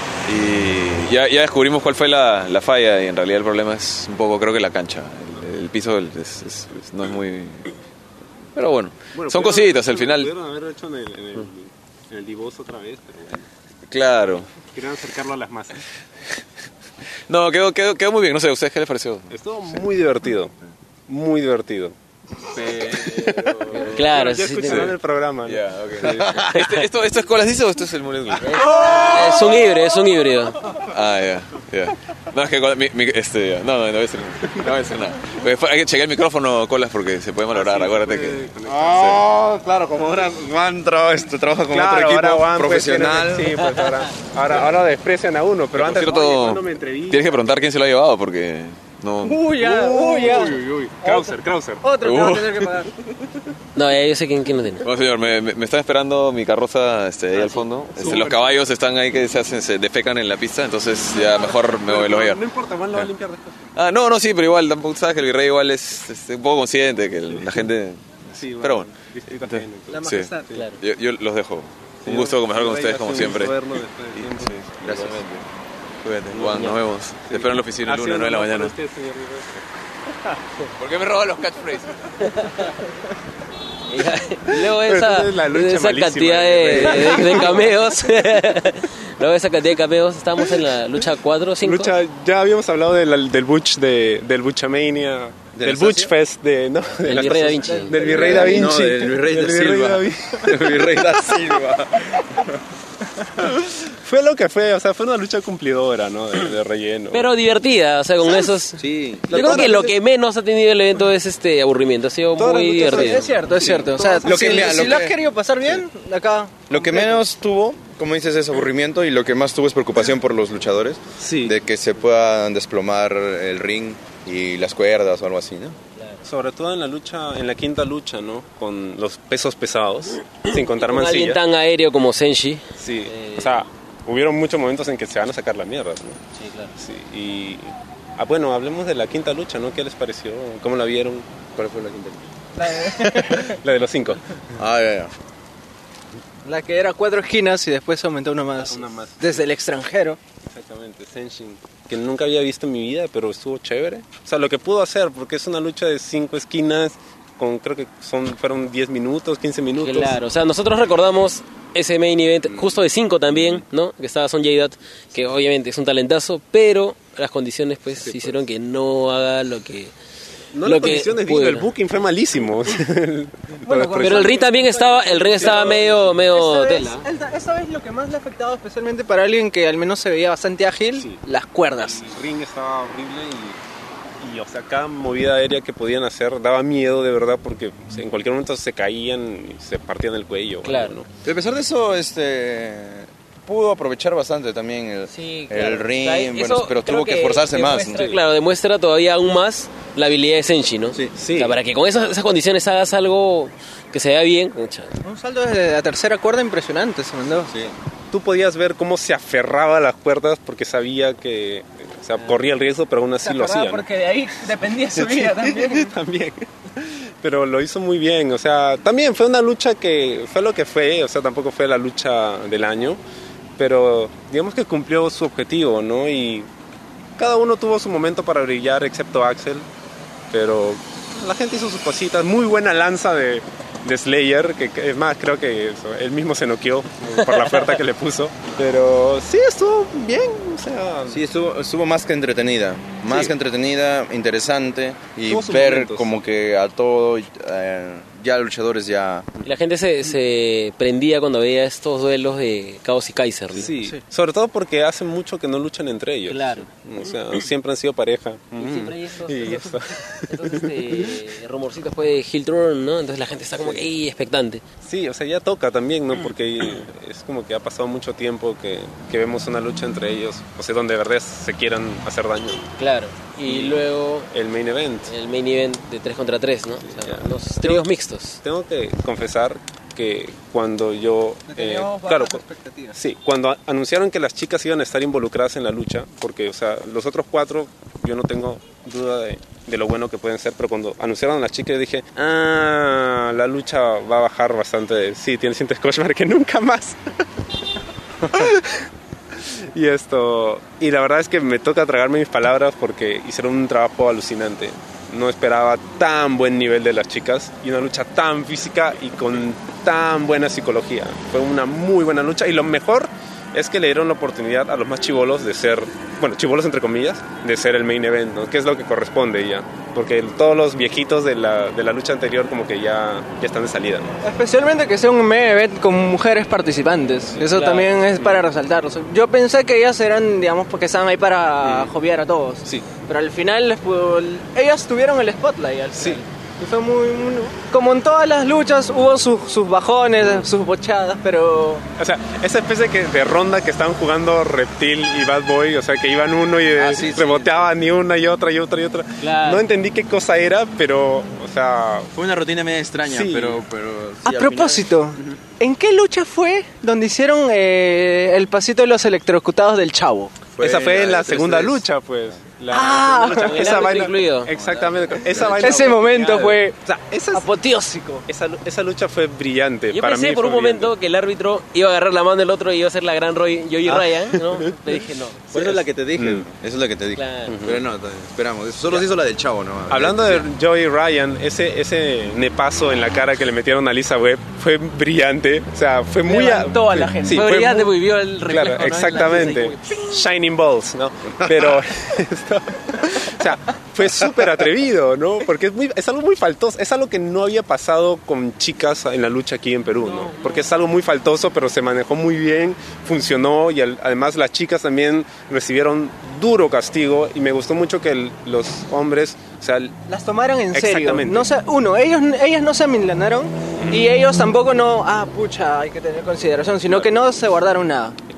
Y ya, ya descubrimos cuál fue la, la falla y en realidad el problema es un poco, creo que la cancha. El, el piso es, es- es- no es muy... Pero bueno, Bueno, son pudieron- cositas al final. Pudieron haberlo hecho en el, en el, en el Divoz otra vez, pero bueno. Claro. Querían acercarlo a las masas. No, quedó, quedó, quedó muy bien. No sé, ¿a ustedes qué les pareció? Estuvo muy divertido. Muy divertido. Claro, Ya sí, escucharán el programa, ¿no? Ya, ok. Este- ¿esto, ¿Esto es Colas dice o esto es el Mullet Club? es un híbrido, es un híbrido. Ah, ya, ya. No, es que con- mi, mi- este, ya. No, no, no voy a decir, no voy a decir nada. Porque fue- hay que chequear el micrófono, Colas, porque se puede malograr, acuérdate que... Oh, claro, como ahora Juan tra- este, trabaja con Claro, otro equipo ahora Juan, pues, profesional. tiene- sí, pues ahora, ahora, ahora desprecian a uno, pero Por antes, cierto, oye, ¿cuándo me entrevistas? tienes que preguntar quién se lo ha llevado, porque no... Uy, ya, uy, ya. Uy, uy, uy. Krauser, Krauser. Otro que va a Uh. tener que pagar. No, ya yo sé quién, quién lo tiene. Bueno, señor, me, me, me está esperando mi carroza este, ahí al fondo. Este, los caballos están ahí que se hacen, se defecan en la pista, entonces ya mejor me voy, los voy a No, no importa, Juan lo va a limpiar después. Ah, no, no, sí, pero igual, tampoco sabes que el virrey igual es, es un poco consciente, que la gente... Sí, Pero bueno. Distrito ajeno. La Sí. majestad. Claro. Yo, yo los dejo. Un gusto conversar con ustedes como siempre. Verlo después de tiempo. Sí, gracias. Cuídate, Juan, nos vemos. Te espero en la oficina el lunes, nueve de la mañana. Usted, señor Rivera. ¿Por qué me roban los catchphrases? Y luego de Pero esa, entonces la lucha de esa malísima cantidad de- de, de- de cameos, luego de esa cantidad de cameos, estábamos en la lucha cuatro, cinco. Lucha, ya habíamos hablado del, del Butch de, del Butchamania, ¿Del del Butch Fest de no de Del las Virrey Da cosas- Vinci. del Virrey Da Vinci, No, del Virrey Del da Virrey Silva. Da Vinci. El virrey da Silva. Fue lo que fue, o sea, fue una lucha cumplidora, ¿no? De, de relleno. Pero divertida, o sea, con esos... Sí. Yo creo que lo que menos ha tenido el evento es este aburrimiento, ha sido Todas muy las luchas divertido. Es cierto, es cierto. O sea, Lo que- si, mira, si lo lo que- has querido pasar bien, acá. Lo que menos tuvo, como dices, es aburrimiento y lo que más tuvo es preocupación por los luchadores. Sí. De que se puedan desplomar el ring y las cuerdas o algo así, ¿no? Sobre todo en la lucha, en la quinta lucha, ¿no? Con los pesos pesados, sin contar Con alguien Mancilla. tan aéreo como Senshi. Sí, Eh, o sea, hubieron muchos momentos en que se van a sacar la mierda, ¿no? Sí, claro. Sí, y... Ah, bueno, hablemos de la quinta lucha, ¿no? ¿Qué les pareció? ¿Cómo la vieron? ¿Cuál fue la quinta lucha? La de los cinco. Ah, ya, ya. La que era cuatro esquinas y después aumentó una más. Una más. Desde el extranjero. Exactamente, Senshin, que nunca había visto en mi vida, pero estuvo chévere. O sea, lo que pudo hacer, porque es una lucha de cinco esquinas, con creo que son fueron diez minutos, quince minutos. Claro, o sea, nosotros recordamos ese main event justo de cinco también, ¿no? Que estaba Sonjay Dutt, que obviamente es un talentazo, pero las condiciones pues Sí, hicieron pues. que no haga lo que... No lo las que condiciones, digo, pudo. el booking fue malísimo. Bueno, Pero el ring también estaba, el ring estaba medio, medio Esta tela. vez, esta, esta vez lo que más le ha afectado, especialmente para alguien que al menos se veía bastante ágil, Sí. las cuerdas. El ring estaba horrible y, y, o sea, cada movida aérea que podían hacer daba miedo de verdad, porque en cualquier momento se caían y se partían el cuello. Claro. ¿no? A pesar de eso, este pudo aprovechar bastante también el, Sí, el claro. ring, O sea, bueno, eso pero creo tuvo que esforzarse más. demuestra, ¿no? Claro, demuestra todavía aún más la habilidad de Senshi, ¿no? Sí. Sí. O sea, para que con esas, esas condiciones hagas algo que se vea bien. Pucha. Un salto desde la tercera cuerda impresionante se mandó. Sí. Tú podías ver cómo se aferraba a las cuerdas porque sabía que, o sea, corría el riesgo, pero aún así lo hacía. ¿no? Porque de ahí dependía su vida también. También. Pero lo hizo muy bien, o sea, también fue una lucha que fue lo que fue, o sea, tampoco fue la lucha del año, pero digamos que cumplió su objetivo, ¿no? Y cada uno tuvo su momento para brillar, excepto Axel, pero la gente hizo sus cositas, muy buena lanza de, de Slayer, que, que es más, creo que eso, él mismo se noqueó por la oferta que le puso, pero sí, estuvo bien, o sea... Sí, estuvo, estuvo más que entretenida, más Sí. que entretenida, interesante y Tuvo sus ver momentos. como que a todo, eh, ya luchadores ya... Y la gente se, se prendía cuando veía estos duelos de Caos y Kaiser, ¿no? Sí, sobre todo porque hace mucho que no luchan entre ellos. Claro. O sea, siempre han sido pareja. Y siempre hay estos, Y estos- esto. estos, este, rumorcitos pues, de heel turn, ¿no? Entonces la gente está como que "Ey", expectante. Sí, o sea, ya toca también, ¿no? Porque es como que ha pasado mucho tiempo que, que vemos una lucha entre ellos, o sea, donde de verdad se quieran hacer daño. Claro. Y luego El main event. el main event de tres contra tres, ¿no? O sea, Ya. los tríos mixtos. Tengo que confesar que cuando yo... Le eh, teníamos claro, bajas cu- expectativas. sí, cuando a- anunciaron que las chicas iban a estar involucradas en la lucha, porque, o sea, los otros cuatro, yo no tengo duda de, de lo bueno que pueden ser, pero cuando anunciaron a las chicas dije, ah, la lucha va a bajar bastante. Sí, tiene sientes Cauchemar que nunca más. Y esto, y la verdad es que me toca tragarme mis palabras porque hicieron un trabajo alucinante. No esperaba tan buen nivel de las chicas y una lucha tan física y con tan buena psicología. Fue una muy buena lucha y lo mejor es que le dieron la oportunidad a los más chibolos de ser, bueno, chibolos entre comillas, de ser el main event, ¿no? Que es lo que corresponde ya. Porque todos los viejitos de la, de la lucha anterior como que ya, ya están de salida, ¿no? Especialmente que sea un main event con mujeres participantes. Eso claro. también es para resaltarlo. Yo pensé que ellas eran, digamos, porque estaban ahí para joviar a todos. Sí. Pero al final, les pudo- ellas tuvieron el spotlight al final. Sí. Y fue muy, muy- como en todas las luchas, hubo sus, sus bajones, sus bochadas, pero... O sea, esa especie que, de ronda que estaban jugando Reptil y Bad Boy, o sea, que iban uno y Ah, sí, sí. reboteaban y una y otra y otra y otra. Claro. No entendí qué cosa era, pero, o sea... Fue una rutina media extraña, Sí. pero... pero sí, A al propósito, ¿en qué lucha fue donde hicieron eh, el pasito de los electrocutados del Chavo? Fue esa fue la en la de segunda tres tres. lucha, pues. La Ah. segunda lucha. Con el esa árbitro vaina, incluido. exactamente. Esa vaina Ese fue momento genial. fue O sea, esa, es- apoteósico. esa, lu- esa lucha fue brillante. Yo Para pensé mí por fue un momento brillante. que el árbitro iba a agarrar la mano del otro y iba a ser la gran Roy, Joey Ryan, ¿no? Le dije no. Por eso es la que te dije, Mm. eso es la que te dije. Claro. Pero no, t- esperamos. Solo se hizo la del Chavo, ¿no? Hablando de Joey Ryan, ese, ese nepazo en la cara que le metieron a Lisa Webb fue brillante. O sea, fue muy... Levantó a la gente. Sí, fue brillante muy- porque vio el reflejo, Claro, ¿no? exactamente. Shining Balls, ¿no? Pero... esto- o sea, fue súper atrevido, ¿no? Porque es, muy, es algo muy faltoso. Es algo que no había pasado con chicas en la lucha aquí en Perú, ¿no? Porque es algo muy faltoso, pero se manejó muy bien, funcionó y al- además las chicas también recibieron duro castigo y me gustó mucho que el- los hombres, o sea, Las tomaron en serio. Exactamente. No se, uno, ellos, ellas no se amilanaron y ellos tampoco no, ah, pucha, hay que tener consideración, sino que no se guardaron nada.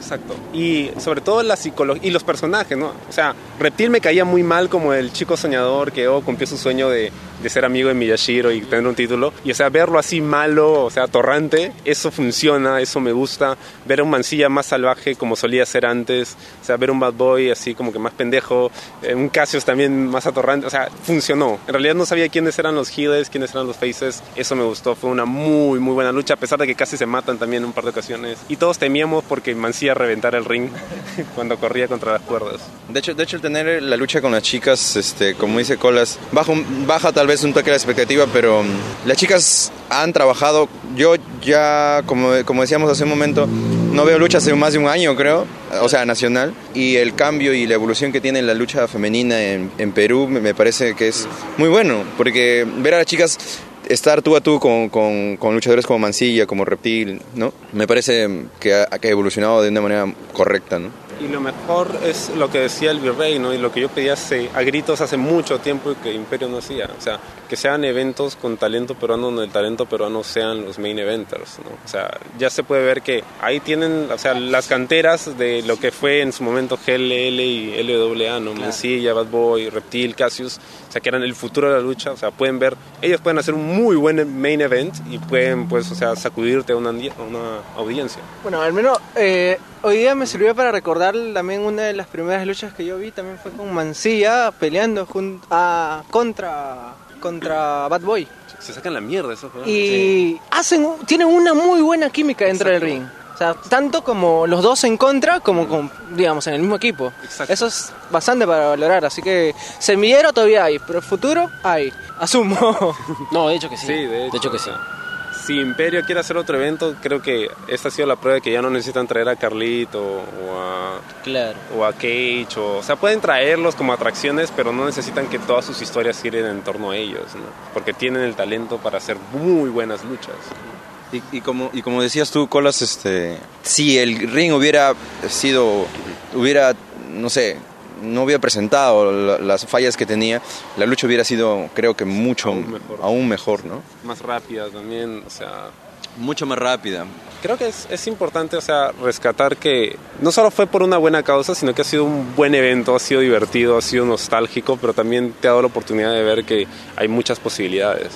Exacto. Y sobre todo la psicología y los personajes, ¿no? O sea, Reptil me caía muy mal como el chico soñador que oh, cumplió su sueño de, de ser amigo de Miyashiro y tener un título. Y o sea, verlo así malo, o sea, atorrante, eso funciona, eso me gusta. Ver a un Mansilla más salvaje como solía ser antes, o sea, ver un Bad Boy así como que más pendejo, eh, un Cassius también más atorrante, o sea, funcionó. En realidad no sabía quiénes eran los heels, quiénes eran los faces, eso me gustó, fue una muy, muy buena lucha, a pesar de que casi se matan también en un par de ocasiones. Y todos temíamos porque Mansilla reventara el ring cuando corría contra las cuerdas. De hecho, de hecho el tener la lucha con las chicas, este, como dice Colas, baja, baja tal vez un toque la expectativa, pero um, las chicas han trabajado. Yo ya, como, como decíamos hace un momento, no veo lucha hace más de un año, creo, o sea, nacional, y el cambio y la evolución que tiene la lucha femenina en, en Perú me, me parece que es muy bueno, porque ver a las chicas estar tú a tú con, con, con luchadores como Mansilla, como Reptil, ¿no? Me parece que ha, que ha evolucionado de una manera correcta, ¿no? Y lo mejor es lo que decía el Virrey, ¿no? Y lo que yo pedía hace, a gritos hace mucho tiempo y que Imperio no hacía. O sea, que sean eventos con talento peruano donde el talento peruano sean los main eventers, ¿no? O sea, ya se puede ver que ahí tienen, o sea, las canteras de lo que fue en su momento G L L y L W A, ¿no? Claro. Mansilla, Bad Boy, Reptil, Cassius, o sea, que eran el futuro de la lucha. O sea, pueden ver, ellos pueden hacer un muy buen main event y pueden, pues, o sea, sacudirte a una, a una audiencia. Bueno, al menos eh, hoy día me sirvió para recordar también una de las primeras luchas que yo vi, también fue con Mansilla peleando junto a, contra, contra Bad Boy. Se sacan la mierda esos juegos. Y sí. hacen, tienen una muy buena química dentro Exacto. del ring. O sea, tanto como los dos en contra, como con, digamos, en el mismo equipo. Exacto. Eso es bastante para valorar, así que semillero todavía hay, pero futuro hay, asumo. No, de hecho que sí. Sí, de hecho, de hecho que sí. Si Imperio quiere hacer otro evento, creo que esta ha sido la prueba de que ya no necesitan traer a Carlito o a, claro. o a Cage. O, o sea, pueden traerlos como atracciones, pero no necesitan que todas sus historias giren en torno a ellos, ¿no? Porque tienen el talento para hacer muy buenas luchas. Y, y, como, y como decías tú, Colas, este, si el ring hubiera sido, hubiera, no sé, no hubiera presentado la, las fallas que tenía, la lucha hubiera sido, creo que mucho, aún mejor, aún mejor, ¿no? Más rápida también, o sea... Mucho más rápida. Creo que es, es importante, o sea, rescatar que no solo fue por una buena causa, sino que ha sido un buen evento, ha sido divertido, ha sido nostálgico, pero también te ha dado la oportunidad de ver que hay muchas posibilidades.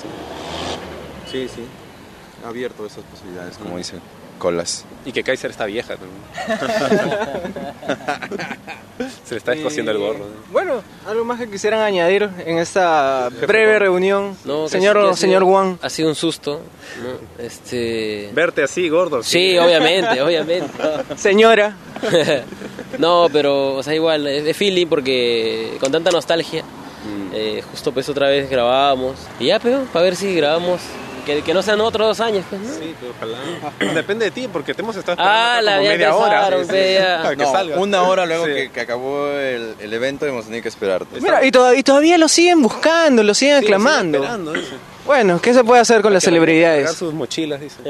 Sí, sí. Ha abierto esas posibilidades, como dice Colas. Y que Kaiser está vieja también. Se le está descosiendo el gorro, ¿no? Bueno, algo más que quisieran añadir en esta breve reunión, no, señor, sido, señor Juan. Ha sido un susto, ¿no? Este... Verte así, gordo. Sí, sí obviamente, obviamente. Señora. No, pero, o sea, igual, es de feeling porque con tanta nostalgia, mm. eh, justo pues otra vez grabábamos. Y ya, pero, para ver si grabamos... Que, que no sean otros dos años, pues, ¿no? Sí, pero ojalá. Depende de ti, porque te hemos estado esperando ah, la como media hora. Sí, sí, ya. Que no, salga. Una hora luego sí. que, que acabó el, el evento hemos tenido que esperarte. Mira, y, to- y todavía lo siguen buscando, lo siguen sí, aclamando. Lo siguen esperando, bueno, ¿qué se puede hacer con Hay las celebridades? Pagar sus mochilas, dice.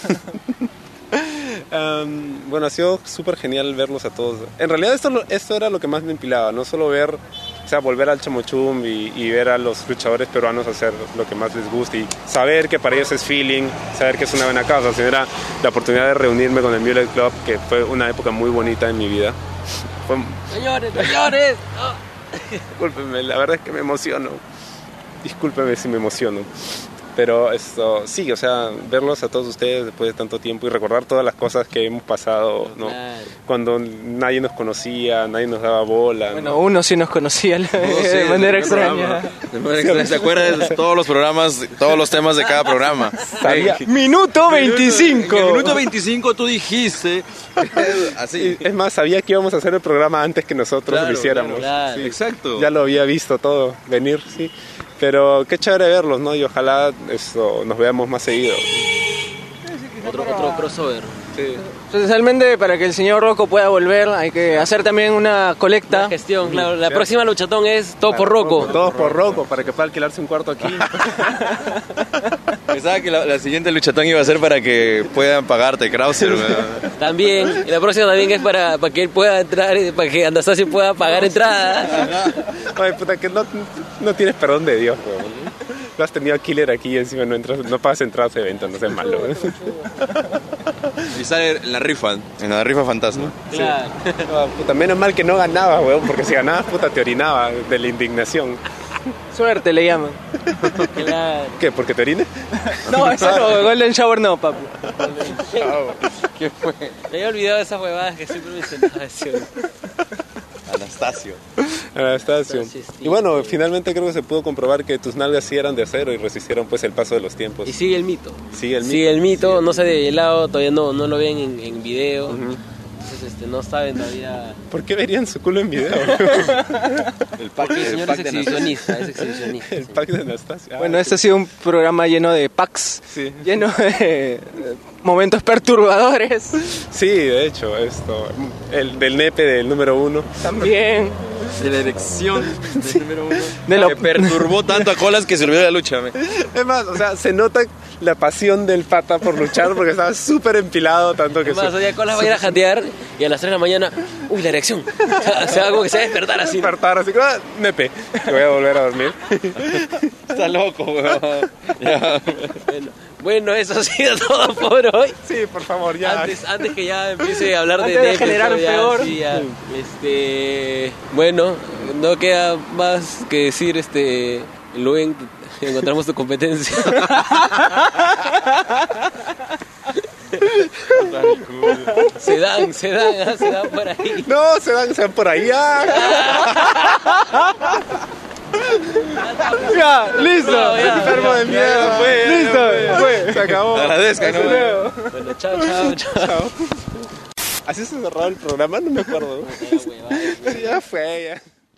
um, bueno, ha sido súper genial verlos a todos. En realidad esto, esto era lo que más me empilaba, no solo ver... O sea, volver al Chamochum y, y ver a los luchadores peruanos hacer lo que más les gusta y saber que para ellos es feeling, saber que es una buena causa. O sea, era la oportunidad de reunirme con el Mullet Club, que fue una época muy bonita en mi vida. Fue... Señores, señores. Oh. Discúlpenme, la verdad es que me emociono. Discúlpenme si me emociono. Pero esto, sí, o sea, verlos a todos ustedes después de tanto tiempo y recordar todas las cosas que hemos pasado, ¿no? Claro. Cuando nadie nos conocía, nadie nos daba bola. Bueno, ¿no? uno sí nos conocía de, oh, sí, de manera extraña. De manera extraña. ¿Se acuerdan de todos los programas, todos los temas de cada programa? Sabía. Minuto veinticinco. En el minuto veinticinco tú dijiste. Así. Es más, sabía que íbamos a hacer el programa antes que nosotros claro, lo hiciéramos. Claro, sí. Exacto. Ya lo había visto todo venir, sí. Pero qué chévere verlos, ¿no? Y ojalá esto, nos veamos más seguido. Otro, otro crossover. Sí. Especialmente para que el señor Rocco pueda volver, hay que hacer también una colecta. La gestión, claro. La próxima luchatón es todo por Rocco. Todo por Rocco, para que pueda alquilarse un cuarto aquí. Pensaba que la, la siguiente luchatón iba a ser para que puedan pagarte, Krauser. También. Y la próxima también es para, para que él pueda entrar, para que Anastasio pueda pagar entrada. Ay, puta, que no, no tienes perdón de Dios, weón. lo has tenido a Killer aquí y encima no, entras, no pagas entradas a eventos, no seas malo. Y sale en la rifa, en la rifa fantasma. Claro. No, puta, menos mal que no ganaba, weón, porque si ganabas, puta, te orinaba de la indignación. Suerte le llaman. Claro. ¿Qué? ¿Porque te orines? No, eso no, Golden Shower no, papi. ¿Qué fue? Me había olvidado de esas huevadas que siempre mencionaba. Anastasio. Anastasio. Anastasio, sí. Y bueno, finalmente creo que se pudo comprobar que tus nalgas sí eran de acero y resistieron pues el paso de los tiempos. Y sigue el mito. Sigue el mito. Sigue el mito, no se ha develado, todavía no, no lo ven en, en video. Uh-huh. Entonces este, no saben todavía. ¿Por qué verían su culo en video? El pack, el señor es exhibicionista, es exhibicionista. El pack de Anastasio. Ah, bueno, sí. este ha sido un programa lleno de packs, sí. lleno de momentos perturbadores. Sí, de hecho, esto, el del nepe del número uno. También. De la erección del número uno. De lo... Que perturbó tanto a Colas que se olvidó de la lucha. Me. Es más, o sea, se nota la pasión del pata por luchar porque estaba súper empilado tanto que... Es más, su... oye, Colas va a ir a jatear y a las tres de la mañana, uy, la erección. O sea, algo que se va a despertar así. Despertar así, ah, nepe, que voy a volver a dormir. Está loco, weón. Bueno, bueno, eso ha sido todo por hoy. Sí, por favor, ya. Antes, antes que ya empiece a hablar antes de, de Netflix, generar ya, peor. Sí, ya, este, bueno, no queda más que decir, este, Luen, encontramos tu competencia. se dan, se dan, se dan por ahí. No, se dan, se dan por ahí. Ah. Ya, listo. No, ya, Enfermo ya, de mierda, fue. Listo, fue. Se acabó. Agradezca, ¿no? Bueno, chao, chao, chao. Chao. ¿Así se cerraba el programa? No me acuerdo. Ya, huevada. Ya fue, ya.